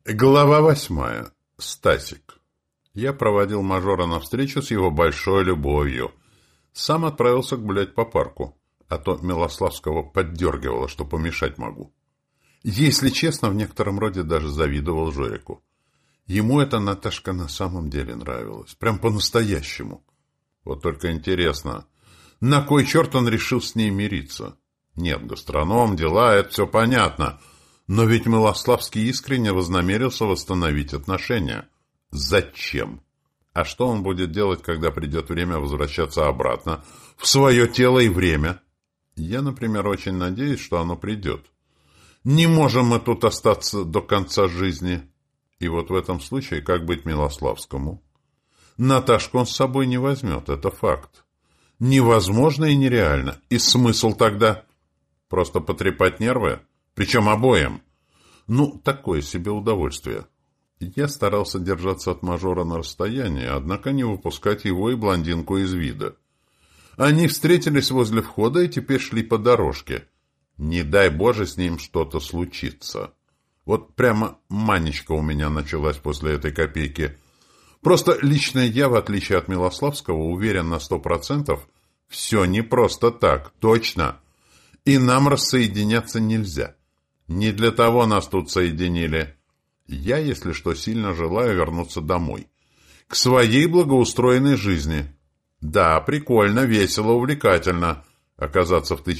Глава 8. Стасик. Я проводил мажора на встречу с его большой любовью. Сам отправился гулять по парку, а то Милославского поддергивало, что помешать могу. Если честно, в некотором роде даже завидовал Жорику. Ему эта Наташка на самом деле нравилась, прям по-настоящему. Вот только интересно, на кой черт он решил с ней мириться? Нет, гастроном, дела, это все понятно. Но ведь Милославский искренне вознамерился восстановить отношения. Зачем? А что он будет делать, когда придет время возвращаться обратно в свое тело и время? Я, например, очень надеюсь, что оно придет. Не можем мы тут остаться до конца жизни. И вот в этом случае как быть Милославскому? Наташку он с собой не возьмет, это факт. Невозможно и нереально. И смысл тогда? Просто потрепать нервы? Причем обоим. Ну, такое себе удовольствие. Я старался держаться от мажора на расстоянии, однако не выпускать его и блондинку из вида. Они встретились возле входа и теперь шли по дорожке. Не дай Боже с ним что-то случится. Вот прямо манечка у меня началась после этой копейки. Просто лично я, в отличие от Милославского, уверен на 100%, все не просто так, точно. И нам рассоединяться нельзя. Не для того нас тут соединили. Я, если что, сильно желаю вернуться домой. К своей благоустроенной жизни. Да, прикольно, весело, увлекательно оказаться в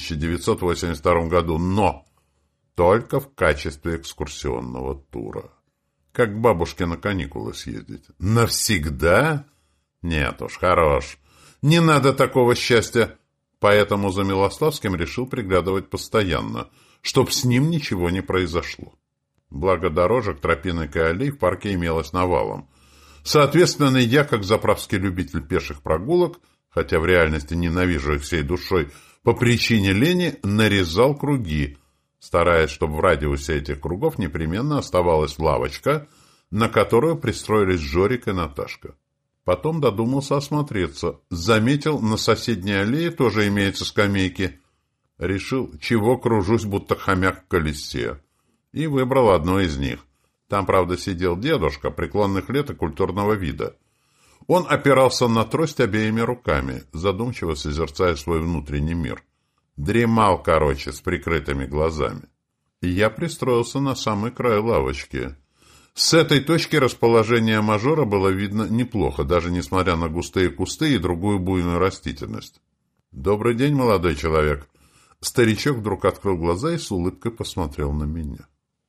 1982 году, но только в качестве экскурсионного тура. Как к бабушке на каникулы съездить. Навсегда? Нет уж, хорош. Не надо такого счастья. Поэтому за Милославским решил приглядывать постоянно, чтоб с ним ничего не произошло. Благо дорожек, тропинок и аллей в парке имелось навалом. Соответственно, я, как заправский любитель пеших прогулок, хотя в реальности ненавижу их всей душой, по причине лени нарезал круги, стараясь, чтобы в радиусе этих кругов непременно оставалась лавочка, на которую пристроились Жорик и Наташка. Потом додумался осмотреться. Заметил, на соседней аллее тоже имеются скамейки. Решил, чего кружусь, будто хомяк в колесе. И выбрал одну из них. Там, правда, сидел дедушка преклонных лет и культурного вида. Он опирался на трость обеими руками, задумчиво созерцая свой внутренний мир. Дремал, короче, с прикрытыми глазами. И я пристроился на самый край лавочки. С этой точки расположение мажора было видно неплохо, даже несмотря на густые кусты и другую буйную растительность. «Добрый день, молодой человек!» Старичок вдруг открыл глаза и с улыбкой посмотрел на меня.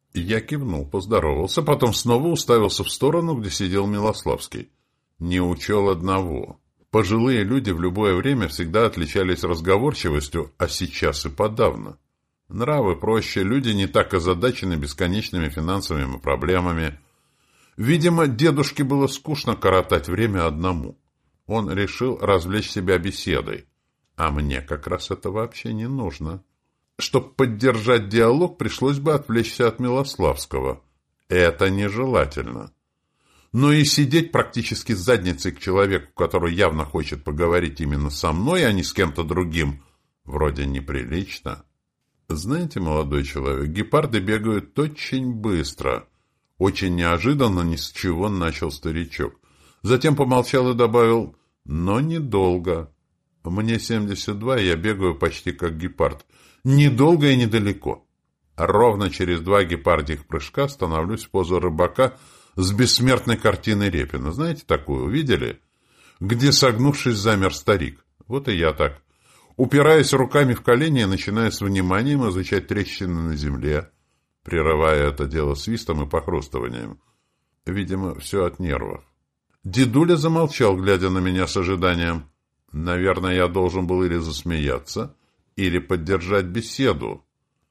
Я кивнул, поздоровался, потом снова уставился в сторону, где сидел Милославский. Не учел одного. Пожилые люди в любое время всегда отличались разговорчивостью, а сейчас и подавно. Нравы проще, люди не так озадачены бесконечными финансовыми проблемами. Видимо, дедушке было скучно коротать время одному. Он решил развлечь себя беседой. А мне как раз это вообще не нужно. Чтобы поддержать диалог, пришлось бы отвлечься от Милославского. Это нежелательно. Но и сидеть практически с задницей к человеку, который явно хочет поговорить именно со мной, а не с кем-то другим, вроде неприлично. Знаете, молодой человек, гепарды бегают очень быстро. Очень неожиданно, ни с чего начал старичок. Затем помолчал и добавил, но недолго. Мне 72, и я бегаю почти как гепард. Недолго и недалеко. Ровно через 2 гепардьих прыжка становлюсь в позу рыбака с бессмертной картиной Репина. Знаете такую, видели? Где, согнувшись, замер старик. Вот и я так. Упираясь руками в колени, начиная с вниманием изучать трещины на земле, прерывая это дело свистом и похрустыванием. Видимо, все от нервов. Дедуля замолчал, глядя на меня с ожиданием. Наверное, я должен был или засмеяться, или поддержать беседу.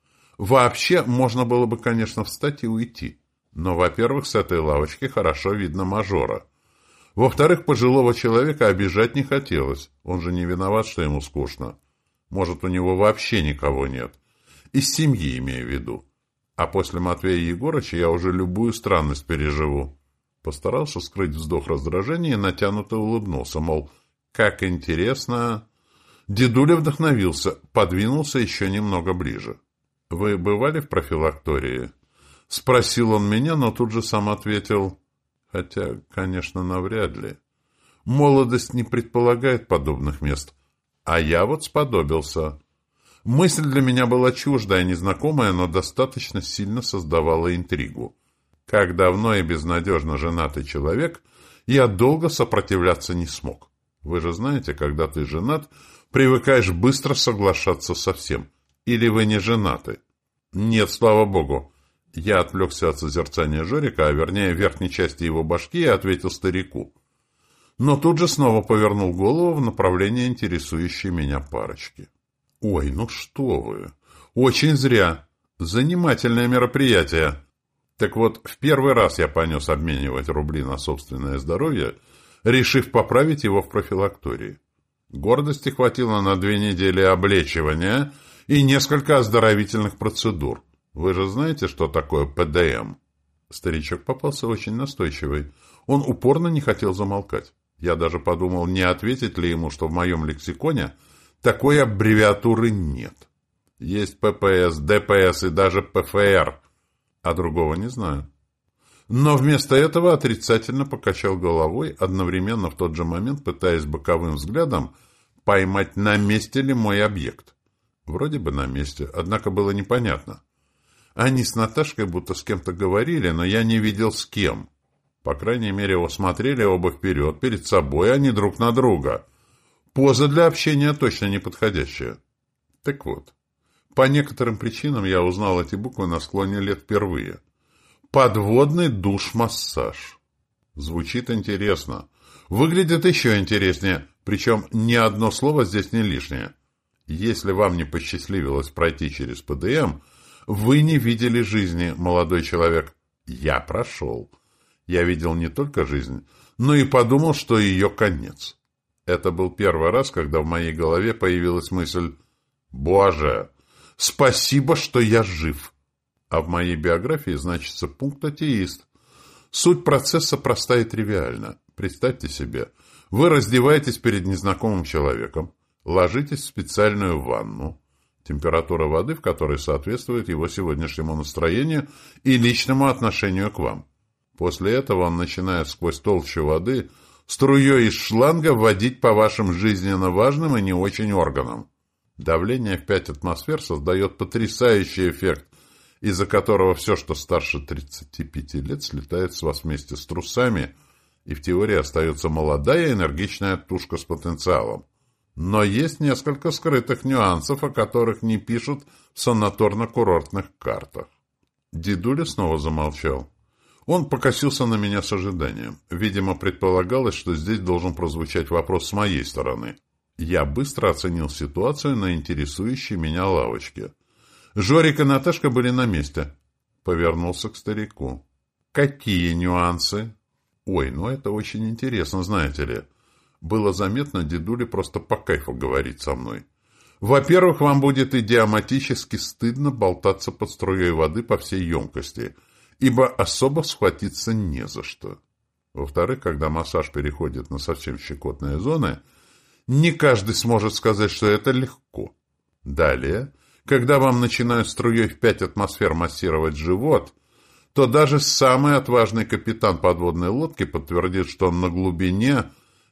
Вообще, можно было бы, конечно, встать и уйти. Но, во-первых, с этой лавочки хорошо видно мажора. Во-вторых, пожилого человека обижать не хотелось. Он же не виноват, что ему скучно. Может, у него вообще никого нет. Из семьи, имею в виду. А после Матвея Егорыча я уже любую странность переживу. Постарался скрыть вздох раздражения и натянуто улыбнулся, мол, как интересно. Дедуля вдохновился, подвинулся еще немного ближе. Вы бывали в профилактории? Спросил он меня, но тут же сам ответил. Хотя, конечно, навряд ли. Молодость не предполагает подобных мест. А я вот сподобился. Мысль для меня была чуждая, незнакомая, но достаточно сильно создавала интригу. Как давно и безнадежно женатый человек, я долго сопротивляться не смог. Вы же знаете, когда ты женат, привыкаешь быстро соглашаться со всем. Или вы не женаты? Нет, слава богу. Я отвлекся от созерцания Жорика, а вернее верхней части его башки, и ответил старику. Но тут же снова повернул голову в направлении интересующей меня парочки. «Ой, ну что вы! Очень зря! Занимательное мероприятие!» Так вот, в первый раз я понес обменивать рубли на собственное здоровье, решив поправить его в профилактории. Гордости хватило на 2 недели облечивания и несколько оздоровительных процедур. Вы же знаете, что такое ПДМ? Старичок попался очень настойчивый. Он упорно не хотел замолкать. Я даже подумал, не ответить ли ему, что в моем лексиконе такой аббревиатуры нет. Есть ППС, ДПС и даже ПФР, а другого не знаю. Но вместо этого отрицательно покачал головой, одновременно в тот же момент пытаясь боковым взглядом поймать, на месте ли мой объект. Вроде бы на месте, однако было непонятно. Они с Наташкой будто с кем-то говорили, но я не видел с кем. По крайней мере, смотрели оба вперед, перед собой, а не друг на друга. Поза для общения точно не подходящая. Так вот, по некоторым причинам я узнал эти буквы на склоне лет впервые. Подводный душ-массаж. Звучит интересно. Выглядит еще интереснее, причем ни одно слово здесь не лишнее. Если вам не посчастливилось пройти через ПДМ, вы не видели жизни, молодой человек. Я прошел. Я видел не только жизнь, но и подумал, что ее конец. Это был первый раз, когда в моей голове появилась мысль «Боже, спасибо, что я жив!» А в моей биографии значится пункт «Атеист». Суть процесса проста и тривиальна. Представьте себе, вы раздеваетесь перед незнакомым человеком, ложитесь в специальную ванну, температура воды в которой соответствует его сегодняшнему настроению и личному отношению к вам. После этого он начинает сквозь толщу воды струей из шланга вводить по вашим жизненно важным и не очень органам. Давление в 5 атмосфер создает потрясающий эффект, из-за которого все, что старше 35 лет, слетает с вас вместе с трусами, и в теории остается молодая энергичная тушка с потенциалом. Но есть несколько скрытых нюансов, о которых не пишут в санаторно-курортных картах. Дедуля снова замолчал. Он покосился на меня с ожиданием. Видимо, предполагалось, что здесь должен прозвучать вопрос с моей стороны. Я быстро оценил ситуацию на интересующей меня лавочке. Жорик и Наташка были на месте. Повернулся к старику. «Какие нюансы?» «Ой, ну это очень интересно, знаете ли. Было заметно, дедуля просто по кайфу говорит со мной. Во-первых, вам будет идиоматически стыдно болтаться под струей воды по всей емкости, ибо особо схватиться не за что. Во-вторых, когда массаж переходит на совсем щекотные зоны, не каждый сможет сказать, что это легко. Далее, когда вам начинают струей в 5 атмосфер массировать живот, то даже самый отважный капитан подводной лодки подтвердит, что на глубине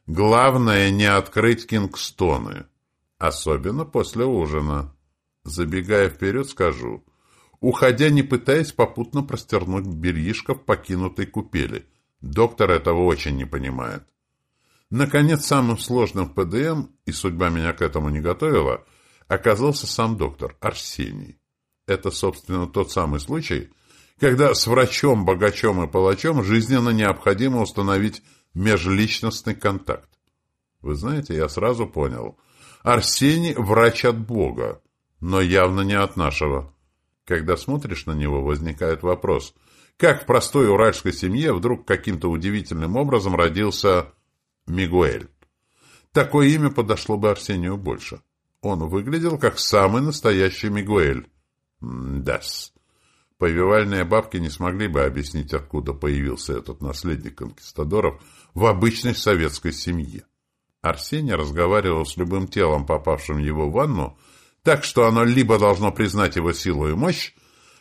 главное не открыть кингстоны, особенно после ужина. Забегая вперед, скажу, уходя, не пытаясь попутно простернуть бельишко в покинутой купели. Доктор этого очень не понимает. Наконец, самым сложным в ПДМ, и судьба меня к этому не готовила, оказался сам доктор Арсений. Это, собственно, тот самый случай, когда с врачом, богачом и палачом жизненно необходимо установить межличностный контакт. Вы знаете, я сразу понял. Арсений – врач от Бога, но явно не от нашего. Когда смотришь на него, возникает вопрос, как в простой уральской семье вдруг каким-то удивительным образом родился Мигуэль. Такое имя подошло бы Арсению больше. Он выглядел как самый настоящий Мигуэль. Да-с. Повивальные бабки не смогли бы объяснить, откуда появился этот наследник конкистадоров в обычной советской семье. Арсений разговаривал с любым телом, попавшим в его ванну, так что оно либо должно признать его силу и мощь,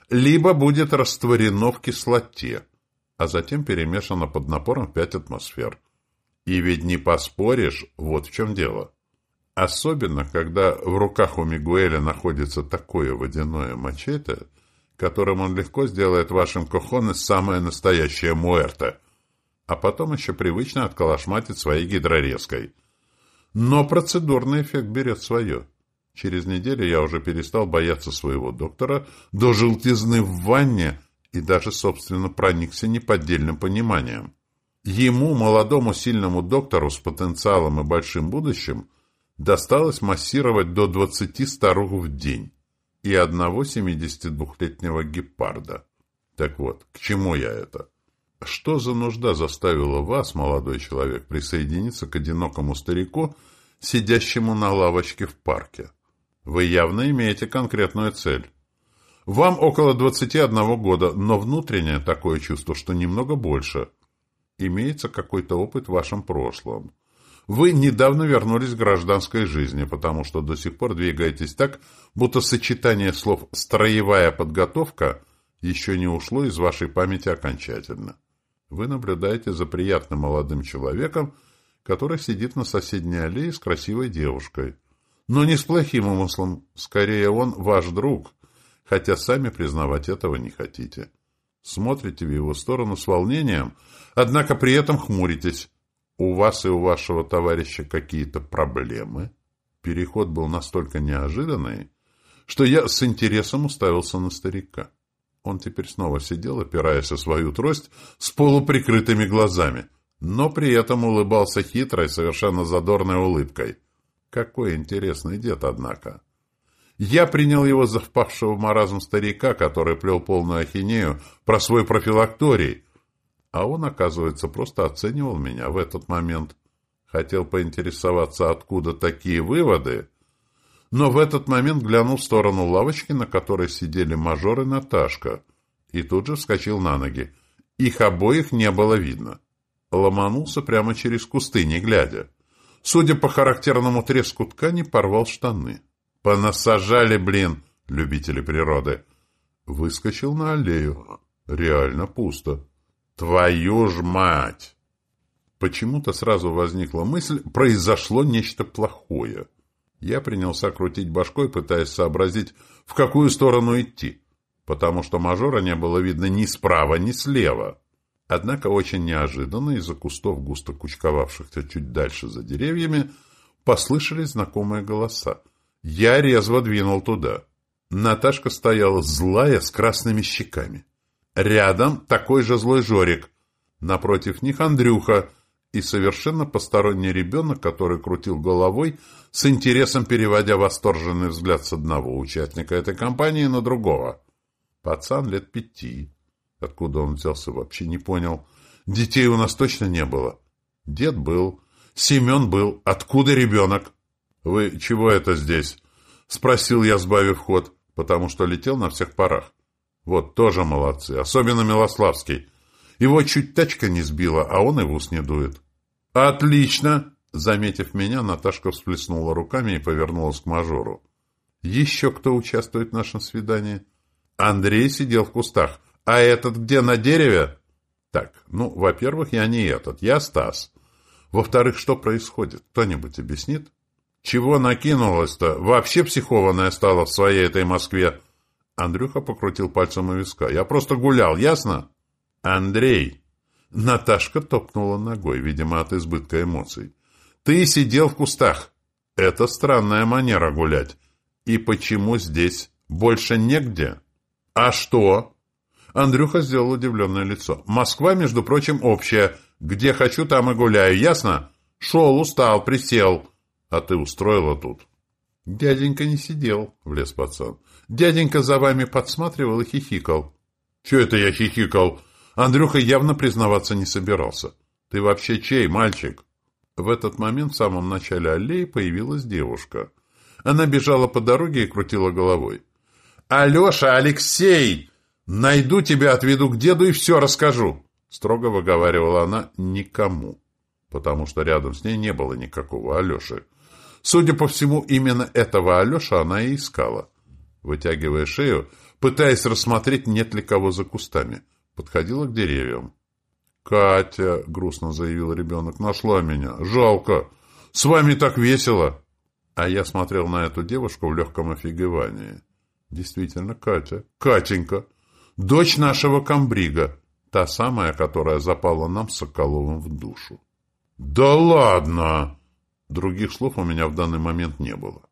либо будет растворено в кислоте, а затем перемешано под напором в 5 атмосфер. И ведь не поспоришь, вот в чем дело. Особенно, когда в руках у Мигуэля находится такое водяное мачете, которым он легко сделает вашим кохонес самое настоящее муэрте, а потом еще привычно отколошматит своей гидрорезкой. Но процедурный эффект берет свое. Через неделю я уже перестал бояться своего доктора до желтизны в ванне и даже, собственно, проникся неподдельным пониманием. Ему, молодому сильному доктору с потенциалом и большим будущим, досталось массировать до 20 старух в день и одного 72-летнего гепарда. Так вот, к чему я это? Что за нужда заставила вас, молодой человек, присоединиться к одинокому старику, сидящему на лавочке в парке? Вы явно имеете конкретную цель. Вам около 21 года, но внутреннее такое чувство, что немного больше. Имеется какой-то опыт в вашем прошлом. Вы недавно вернулись к гражданской жизни, потому что до сих пор двигаетесь так, будто сочетание слов «строевая подготовка» еще не ушло из вашей памяти окончательно. Вы наблюдаете за приятным молодым человеком, который сидит на соседней аллее с красивой девушкой. Но не с плохим умыслом, скорее он ваш друг, хотя сами признавать этого не хотите. Смотрите в его сторону с волнением, однако при этом хмуритесь. У вас и у вашего товарища какие-то проблемы? Переход был настолько неожиданный, что я с интересом уставился на старика. Он теперь снова сидел, опираясь о свою трость, с полуприкрытыми глазами, но при этом улыбался хитрой, совершенно задорной улыбкой. Какой интересный дед, однако. Я принял его за впавшего в маразм старика, который плел полную ахинею про свой профилакторий, а он, оказывается, просто оценивал меня в этот момент. Хотел поинтересоваться, откуда такие выводы, но в этот момент глянул в сторону лавочки, на которой сидели мажор и Наташка, и тут же вскочил на ноги. Их обоих не было видно. Ломанулся прямо через кусты, не глядя. Судя по характерному треску ткани, порвал штаны. Понасажали, блин, любители природы. Выскочил на аллею. Реально пусто. Твою ж мать! Почему-то сразу возникла мысль, произошло нечто плохое. Я принялся крутить башкой, пытаясь сообразить, в какую сторону идти, потому что мажора не было видно ни справа, ни слева. Однако очень неожиданно из-за кустов, густо кучковавшихся чуть дальше за деревьями, послышались знакомые голоса. Я резво двинул туда. Наташка стояла злая, с красными щеками. Рядом такой же злой Жорик. Напротив них Андрюха и совершенно посторонний ребенок, который крутил головой, с интересом переводя восторженный взгляд с одного участника этой компании на другого. Пацан лет 5. Откуда он взялся, вообще не понял. Детей у нас точно не было. Дед был. Семен был. Откуда ребенок? «Вы чего это здесь?» — спросил я, сбавив ход, потому что летел на всех парах. Вот, тоже молодцы, особенно Милославский. Его чуть тачка не сбила, а он и в ус не дует. «Отлично!» — заметив меня, Наташка всплеснула руками и повернулась к мажору. «Еще кто участвует в нашем свидании?» Андрей сидел в кустах. «А этот где, на дереве?» «Так, ну, во-первых, я не этот, я Стас. Во-вторых, что происходит? Кто-нибудь объяснит?» «Чего накинулась-то? Вообще психованная стала в своей этой Москве!» Андрюха покрутил пальцем у виска. «Я просто гулял, ясно?» «Андрей!» Наташка топнула ногой, видимо, от избытка эмоций. «Ты сидел в кустах. Это странная манера гулять. И почему здесь? Больше негде?» «А что?» Андрюха сделал удивленное лицо. «Москва, между прочим, общая. Где хочу, там и гуляю, ясно? Шел, устал, присел. А ты устроила тут». «Дяденька не сидел», — влез пацан. «Дяденька за вами подсматривал и хихикал». «Чего это я хихикал?» Андрюха явно признаваться не собирался. «Ты вообще чей, мальчик?» В этот момент в самом начале аллеи появилась девушка. Она бежала по дороге и крутила головой. «Алеша, Алексей! Найду тебя, отведу к деду и все расскажу!» Строго выговаривала она никому, потому что рядом с ней не было никакого Алеши. Судя по всему, именно этого Алеша она и искала. Вытягивая шею, пытаясь рассмотреть, нет ли кого за кустами. Подходила к деревьям. «Катя», — грустно заявил ребенок, — «нашла меня. Жалко. С вами так весело». А я смотрел на эту девушку в легком офигевании. Действительно, Катя. Катенька. Дочь нашего комбрига. Та самая, которая запала нам с Соколовым в душу. «Да ладно!» Других слов у меня в данный момент не было.